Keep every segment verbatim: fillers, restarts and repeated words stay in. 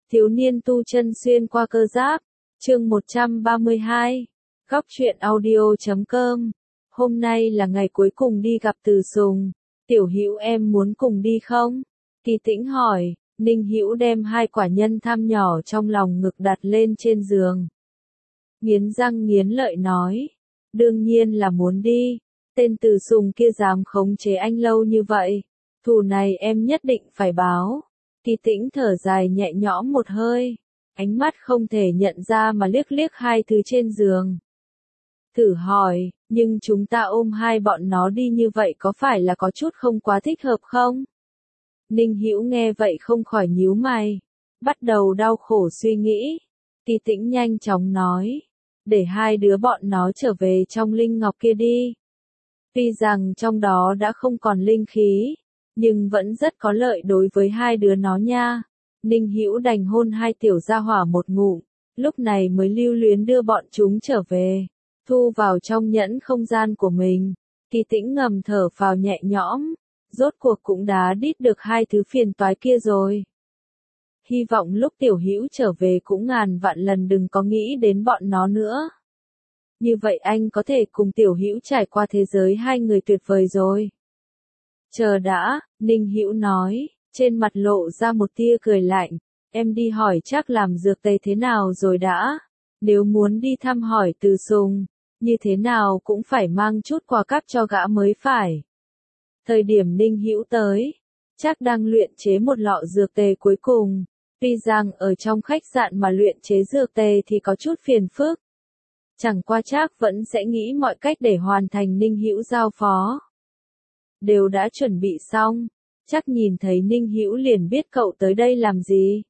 Thiếu niên tu chân xuyên qua cơ giáp, chương một trăm ba mươi hai, góc truyện audio chấm com. Hôm nay là ngày cuối cùng đi gặp Từ Sùng, Tiểu Hữu em muốn cùng đi không? Kỳ Tĩnh hỏi. Ninh Hữu đem hai quả nhân tham nhỏ trong lòng ngực đặt lên trên giường. Nghiến răng nghiến lợi nói, đương nhiên là muốn đi, tên Từ Sùng kia dám khống chế anh lâu như vậy, thù này em nhất định phải báo. Kỳ Tĩnh thở dài nhẹ nhõm một hơi, ánh mắt không thể nhận ra mà liếc liếc hai thứ trên giường. Thử hỏi, nhưng chúng ta ôm hai bọn nó đi như vậy có phải là có chút không quá thích hợp không? Ninh Hữu nghe vậy không khỏi nhíu mày, bắt đầu đau khổ suy nghĩ. Kỳ Tĩnh nhanh chóng nói, để hai đứa bọn nó trở về trong linh ngọc kia đi. Tuy rằng trong đó đã không còn linh khí, nhưng vẫn rất có lợi đối với hai đứa nó nha. Ninh Hữu đành hôn hai tiểu gia hỏa một ngụm, lúc này mới lưu luyến đưa bọn chúng trở về, thu vào trong nhẫn không gian của mình. Kỳ Tĩnh ngầm thở phào nhẹ nhõm, rốt cuộc cũng đá đít được hai thứ phiền toái kia rồi. Hy vọng lúc Tiểu Hữu trở về cũng ngàn vạn lần đừng có nghĩ đến bọn nó nữa. Như vậy anh có thể cùng Tiểu Hữu trải qua thế giới hai người tuyệt vời rồi. Chờ đã, Ninh Hữu nói, trên mặt lộ ra một tia cười lạnh, em đi hỏi chắc làm dược tây thế nào rồi đã. Nếu muốn đi thăm hỏi Từ Sùng, như thế nào cũng phải mang chút quà cáp cho gã mới phải. Thời điểm Ninh Hữu tới, chắc đang luyện chế một lọ dược tề cuối cùng. Tuy rằng ở trong khách sạn mà luyện chế dược tề thì có chút phiền phức. Chẳng qua chắc vẫn sẽ nghĩ mọi cách để hoàn thành Ninh Hữu giao phó. Đều đã chuẩn bị xong, chắc nhìn thấy Ninh Hữu liền biết cậu tới đây làm gì.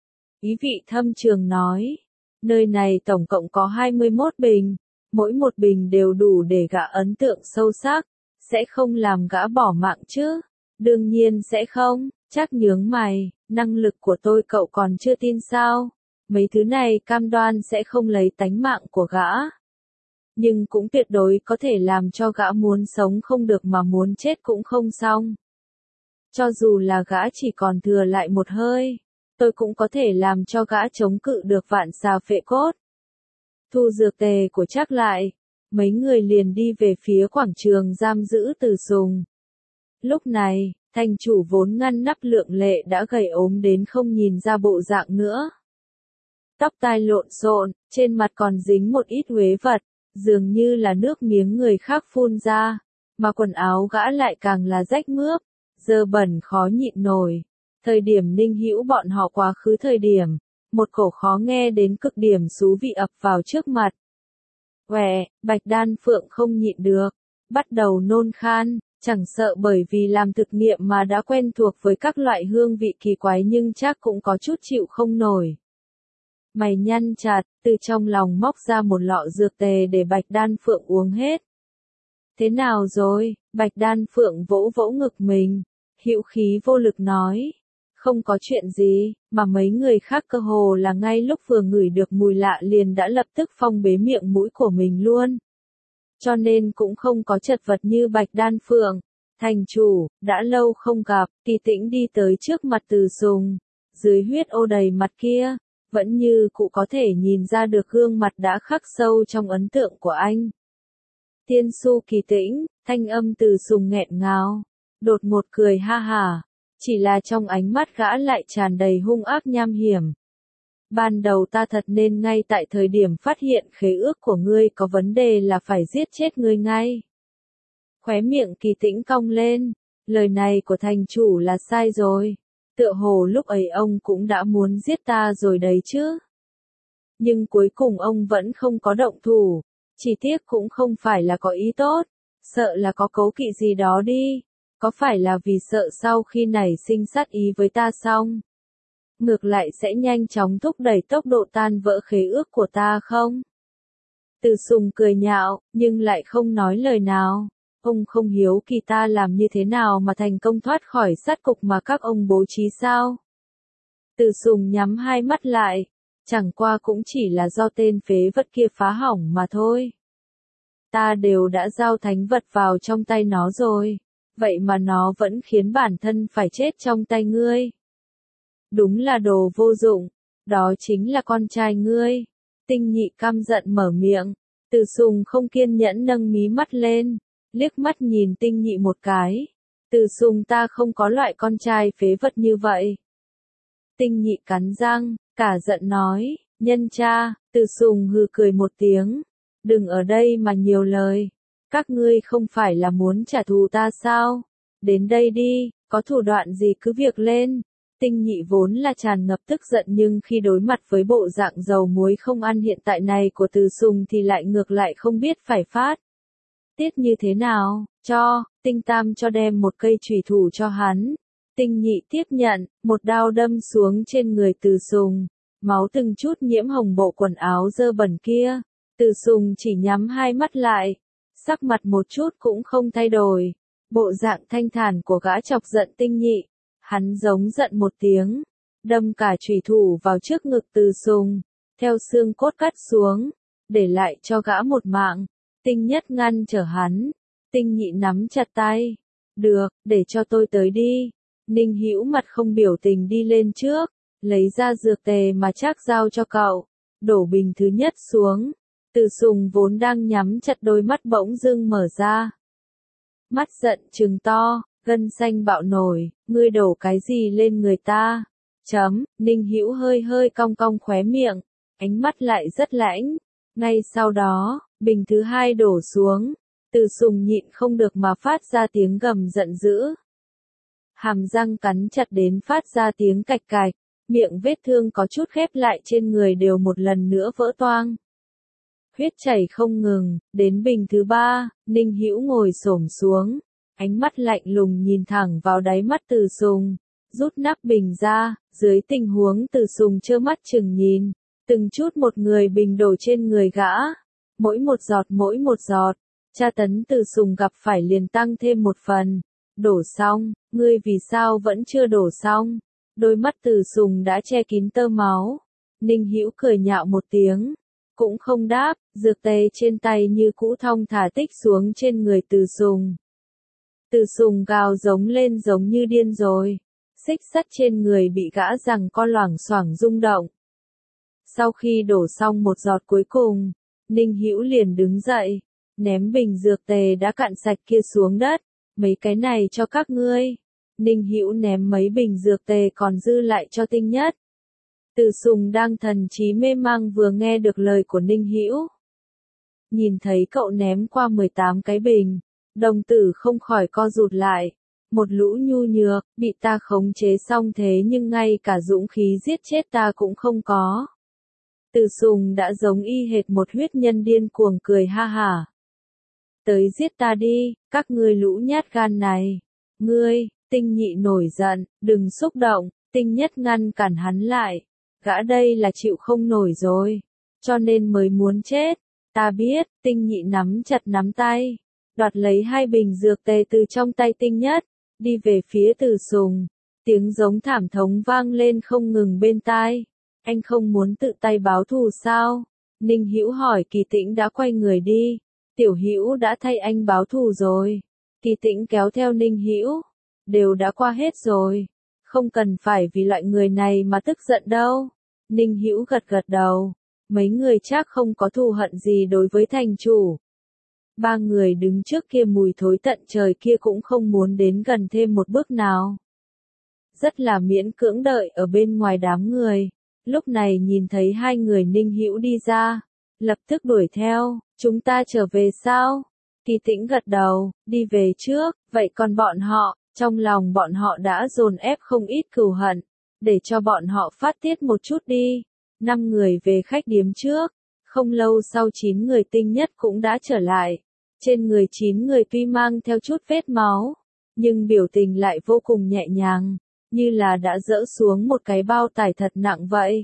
Ý vị thâm trường nói, nơi này tổng cộng có hai mươi mốt bình, mỗi một bình đều đủ để gã ấn tượng sâu sắc, sẽ không làm gã bỏ mạng chứ? Đương nhiên sẽ không, chắc nhướng mày, năng lực của tôi cậu còn chưa tin sao? Mấy thứ này cam đoan sẽ không lấy tánh mạng của gã. Nhưng cũng tuyệt đối có thể làm cho gã muốn sống không được mà muốn chết cũng không xong. Cho dù là gã chỉ còn thừa lại một hơi, tôi cũng có thể làm cho gã chống cự được vạn xà phệ cốt. Thu dược tề của chắc lại, mấy người liền đi về phía quảng trường giam giữ Từ Sùng. Lúc này, thành chủ vốn ngăn nắp lượng lệ đã gầy ốm đến không nhìn ra bộ dạng nữa. Tóc tai lộn xộn, trên mặt còn dính một ít uế vật, dường như là nước miếng người khác phun ra, mà quần áo gã lại càng là rách mướp, dơ bẩn khó nhịn nổi. Thời điểm Ninh Hữu bọn họ quá khứ thời điểm, một cổ khó nghe đến cực điểm xú vị ập vào trước mặt. Quẹ, Bạch Đan Phượng không nhịn được, bắt đầu nôn khan, chẳng sợ bởi vì làm thực nghiệm mà đã quen thuộc với các loại hương vị kỳ quái nhưng chắc cũng có chút chịu không nổi. Mày nhăn chặt, từ trong lòng móc ra một lọ dược tề để Bạch Đan Phượng uống hết. Thế nào rồi? Bạch Đan Phượng vỗ vỗ ngực mình, hữu khí vô lực nói. Không có chuyện gì, mà mấy người khác cơ hồ là ngay lúc vừa ngửi được mùi lạ liền đã lập tức phong bế miệng mũi của mình luôn. Cho nên cũng không có chật vật như Bạch Đan Phượng. Thành chủ, đã lâu không gặp, Kỳ Tĩnh đi tới trước mặt Từ Sùng, dưới huyết ô đầy mặt kia, vẫn như cụ có thể nhìn ra được gương mặt đã khắc sâu trong ấn tượng của anh. Tiên su Kỳ Tĩnh, thanh âm Từ Sùng nghẹn ngào, đột ngột cười ha hả. Chỉ là trong ánh mắt gã lại tràn đầy hung ác nham hiểm. Ban đầu ta thật nên ngay tại thời điểm phát hiện khế ước của ngươi có vấn đề là phải giết chết ngươi ngay. Khóe miệng Kỳ Tĩnh cong lên, lời này của thành chủ là sai rồi. Tựa hồ lúc ấy ông cũng đã muốn giết ta rồi đấy chứ. Nhưng cuối cùng ông vẫn không có động thủ, chỉ tiếc cũng không phải là có ý tốt, sợ là có cấu kỵ gì đó đi. Có phải là vì sợ sau khi nảy sinh sát ý với ta xong, ngược lại sẽ nhanh chóng thúc đẩy tốc độ tan vỡ khế ước của ta không? Từ Sùng cười nhạo, nhưng lại không nói lời nào. Ông không hiếu kỳ ta làm như thế nào mà thành công thoát khỏi sát cục mà các ông bố trí sao? Từ Sùng nhắm hai mắt lại, chẳng qua cũng chỉ là do tên phế vật kia phá hỏng mà thôi. Ta đều đã giao thánh vật vào trong tay nó rồi. Vậy mà nó vẫn khiến bản thân phải chết trong tay ngươi. Đúng là đồ vô dụng, Đó chính là con trai ngươi. Tinh Nhị căm giận mở miệng. Từ Sùng không kiên nhẫn nâng mí mắt lên, liếc mắt nhìn Tinh Nhị một cái. Từ Sùng ta không có loại con trai phế vật như vậy. Tinh Nhị cắn răng, cả giận nói, nhân cha. Từ Sùng hừ cười một tiếng. Đừng ở đây mà nhiều lời. Các ngươi không phải là muốn trả thù ta sao? Đến đây đi, có thủ đoạn gì cứ việc lên. Tinh Nhị vốn là tràn ngập tức giận nhưng khi đối mặt với bộ dạng dầu muối không ăn hiện tại này của Từ Sùng thì lại ngược lại không biết phải phát tiết như thế nào. Cho, Tinh Tam cho đem một cây chùy thủ cho hắn. Tinh Nhị tiếp nhận, một đao đâm xuống trên người Từ Sùng. Máu từng chút nhiễm hồng bộ quần áo dơ bẩn kia. Từ Sùng chỉ nhắm hai mắt lại. Sắc mặt một chút cũng không thay đổi. Bộ dạng thanh thản của gã chọc giận Tinh Nhị. Hắn giống giận một tiếng. Đâm cả chùy thủ vào trước ngực Từ Sùng. Theo xương cốt cắt xuống. Để lại cho gã một mạng. Tinh Nhất ngăn trở hắn. Tinh Nhị nắm chặt tay. Được, để cho tôi tới đi. Ninh Hữu mặt không biểu tình đi lên trước. Lấy ra dược tề mà Trác giao cho cậu. Đổ bình thứ nhất xuống. Từ Sùng vốn đang nhắm chặt đôi mắt bỗng dưng mở ra. Mắt giận trừng to, gân xanh bạo nổi, ngươi đổ cái gì lên người ta? Chấm, Ninh Hữu hơi hơi cong cong khóe miệng, ánh mắt lại rất lãnh. Ngay sau đó, bình thứ hai đổ xuống. Từ Sùng nhịn không được mà phát ra tiếng gầm giận dữ. Hàm răng cắn chặt đến phát ra tiếng cạch cạch, miệng vết thương có chút khép lại trên người đều một lần nữa vỡ toang. Huyết chảy không ngừng, đến bình thứ ba, Ninh Hữu ngồi xổm xuống, ánh mắt lạnh lùng nhìn thẳng vào đáy mắt Từ Sùng, rút nắp bình ra, dưới tình huống Từ Sùng trơ mắt chừng nhìn, từng chút một người bình đổ trên người gã, mỗi một giọt mỗi một giọt, tra tấn Từ Sùng gặp phải liền tăng thêm một phần. Đổ xong, ngươi vì sao vẫn chưa đổ xong? Đôi mắt Từ Sùng đã che kín tơ máu. Ninh Hữu cười nhạo một tiếng, cũng không đáp, dược tề trên tay như cũ thong thả tích xuống trên người Từ Sùng. Từ Sùng gào giống lên giống như điên rồi, xích sắt trên người bị gã giằng co loảng xoảng rung động. Sau khi đổ xong một giọt cuối cùng, Ninh Hữu liền đứng dậy, ném bình dược tề đã cạn sạch kia xuống đất, mấy cái này cho các ngươi. Ninh Hữu ném mấy bình dược tề còn dư lại cho Tinh Nhất. Từ Sùng đang thần trí mê mang vừa nghe được lời của Ninh Hữu. Nhìn thấy cậu ném qua mười tám cái bình, đồng tử không khỏi co rụt lại. Một lũ nhu nhược, bị ta khống chế xong thế nhưng ngay cả dũng khí giết chết ta cũng không có. Từ Sùng đã giống y hệt một huyết nhân điên cuồng cười ha hả. Tới giết ta đi, các ngươi lũ nhát gan này. Ngươi, Tinh Nhị nổi giận, đừng xúc động, Tinh Nhất ngăn cản hắn lại. Gã đây là chịu không nổi rồi, cho nên mới muốn chết. Ta biết, Tinh Nhị nắm chặt nắm tay, đoạt lấy hai bình dược tề từ trong tay Tinh Nhất, đi về phía Từ Sùng. Tiếng giống thảm thống vang lên không ngừng bên tai. Anh không muốn tự tay báo thù sao? Ninh Hữu hỏi. Kỳ Tĩnh đã quay người đi. Tiểu Hữu đã thay anh báo thù rồi. Kỳ Tĩnh kéo theo Ninh Hữu. Đều đã qua hết rồi. Không cần phải vì loại người này mà tức giận đâu. Ninh Hữu gật gật đầu. Mấy người chắc không có thù hận gì đối với thành chủ. Ba người đứng trước kia mùi thối tận trời kia cũng không muốn đến gần thêm một bước nào. Rất là miễn cưỡng đợi ở bên ngoài đám người. Lúc này nhìn thấy hai người Ninh Hữu đi ra, lập tức đuổi theo. Chúng ta trở về sao? Kỳ Tĩnh gật đầu, đi về trước. Vậy còn bọn họ, trong lòng bọn họ đã dồn ép không ít cừu hận, để cho bọn họ phát tiết một chút đi. Năm người về khách điếm trước, không lâu sau chín người Tinh Nhất cũng đã trở lại. Trên người chín người tuy mang theo chút vết máu, nhưng biểu tình lại vô cùng nhẹ nhàng, như là đã dỡ xuống một cái bao tải thật nặng vậy.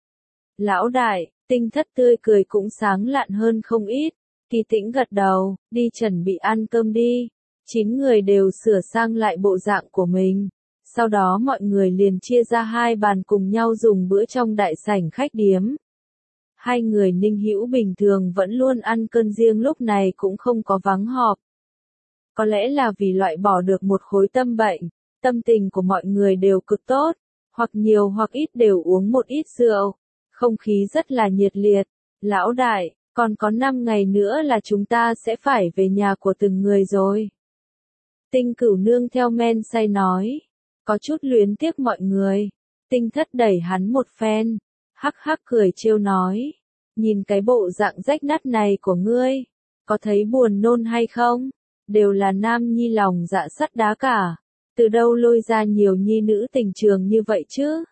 Lão đại, Tinh Thất tươi cười cũng sáng lạn hơn không ít. Kỳ Tĩnh gật đầu, đi chuẩn bị ăn cơm đi. Chín người đều sửa sang lại bộ dạng của mình. Sau đó mọi người liền chia ra hai bàn cùng nhau dùng bữa trong đại sảnh khách điếm. Hai người Ninh Hữu bình thường vẫn luôn ăn cơm riêng lúc này cũng không có vắng họp. Có lẽ là vì loại bỏ được một khối tâm bệnh, tâm tình của mọi người đều cực tốt. hoặc nhiều hoặc ít đều uống một ít rượu. Không khí rất là nhiệt liệt. Lão đại, còn có năm ngày nữa là chúng ta sẽ phải về nhà của từng người rồi. Tinh Cửu nương theo men say nói. Có chút luyến tiếc mọi người. Tinh Thất đẩy hắn một phen. Hắc hắc cười trêu nói. Nhìn cái bộ dạng rách nát này của ngươi. Có thấy buồn nôn hay không? Đều là nam nhi lòng dạ sắt đá cả. Từ đâu lôi ra nhiều nhi nữ tình trường như vậy chứ?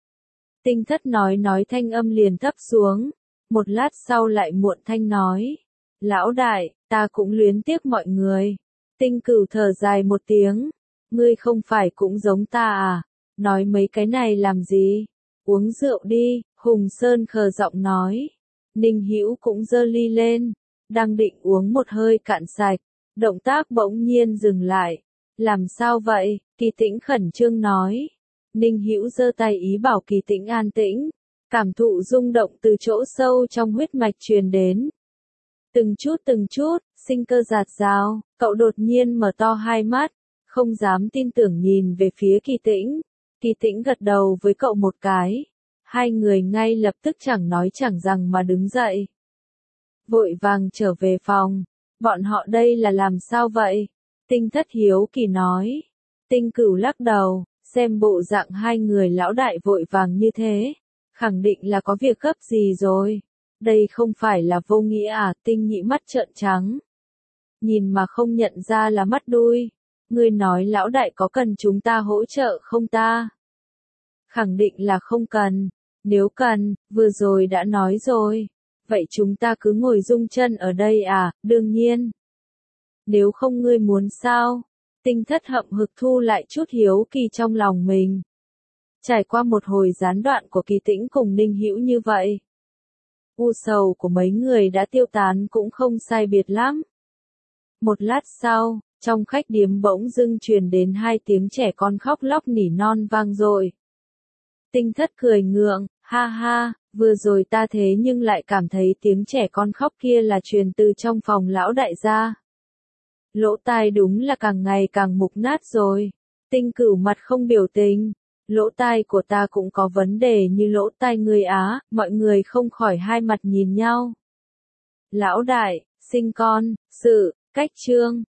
Tinh Thất nói nói thanh âm liền thấp xuống. Một lát sau lại muộn thanh nói. Lão đại, ta cũng luyến tiếc mọi người. Tinh Cửu thở dài một tiếng. Ngươi không phải cũng giống ta à? Nói mấy cái này làm gì? Uống rượu đi, Hùng Sơn khờ giọng nói. Ninh Hữu cũng giơ ly lên. Đang định uống một hơi cạn sạch. Động tác bỗng nhiên dừng lại. Làm sao vậy? Kỳ Tĩnh khẩn trương nói. Ninh Hữu giơ tay ý bảo Kỳ Tĩnh an tĩnh. Cảm thụ rung động từ chỗ sâu trong huyết mạch truyền đến. Từng chút từng chút, sinh cơ giạt rào, cậu đột nhiên mở to hai mắt, không dám tin tưởng nhìn về phía Kỳ Tĩnh. Kỳ Tĩnh gật đầu với cậu một cái. Hai người ngay lập tức chẳng nói chẳng rằng mà đứng dậy. Vội vàng trở về phòng. Bọn họ đây là làm sao vậy? Tinh Thất hiếu kỳ nói. Tinh Cửu lắc đầu, xem bộ dạng hai người lão đại vội vàng như thế. Khẳng định là có việc gấp gì rồi. Đây không phải là vô nghĩa à? Tinh Nhị mắt trợn trắng. Nhìn mà không nhận ra là mắt đuôi. Ngươi nói lão đại có cần chúng ta hỗ trợ không ta? Khẳng định là không cần. Nếu cần, vừa rồi đã nói rồi. Vậy chúng ta cứ ngồi rung chân ở đây à? Đương nhiên. Nếu không ngươi muốn sao? Tinh Thất hậm hực thu lại chút hiếu kỳ trong lòng mình. Trải qua một hồi gián đoạn của Kỳ Tĩnh cùng Ninh Hữu như vậy. U sầu của mấy người đã tiêu tán cũng không sai biệt lắm. Một lát sau, trong khách điếm bỗng dưng truyền đến hai tiếng trẻ con khóc lóc nỉ non vang dội. Tinh Thất cười ngượng, ha ha, vừa rồi ta thế nhưng lại cảm thấy tiếng trẻ con khóc kia là truyền từ trong phòng lão đại gia. Lỗ tai đúng là càng ngày càng mục nát rồi. Tinh Cửu mặt không biểu tình. Lỗ tai của ta cũng có vấn đề như lỗ tai người á, mọi người không khỏi hai mặt nhìn nhau. Lão đại, sinh con, sự, cách trương.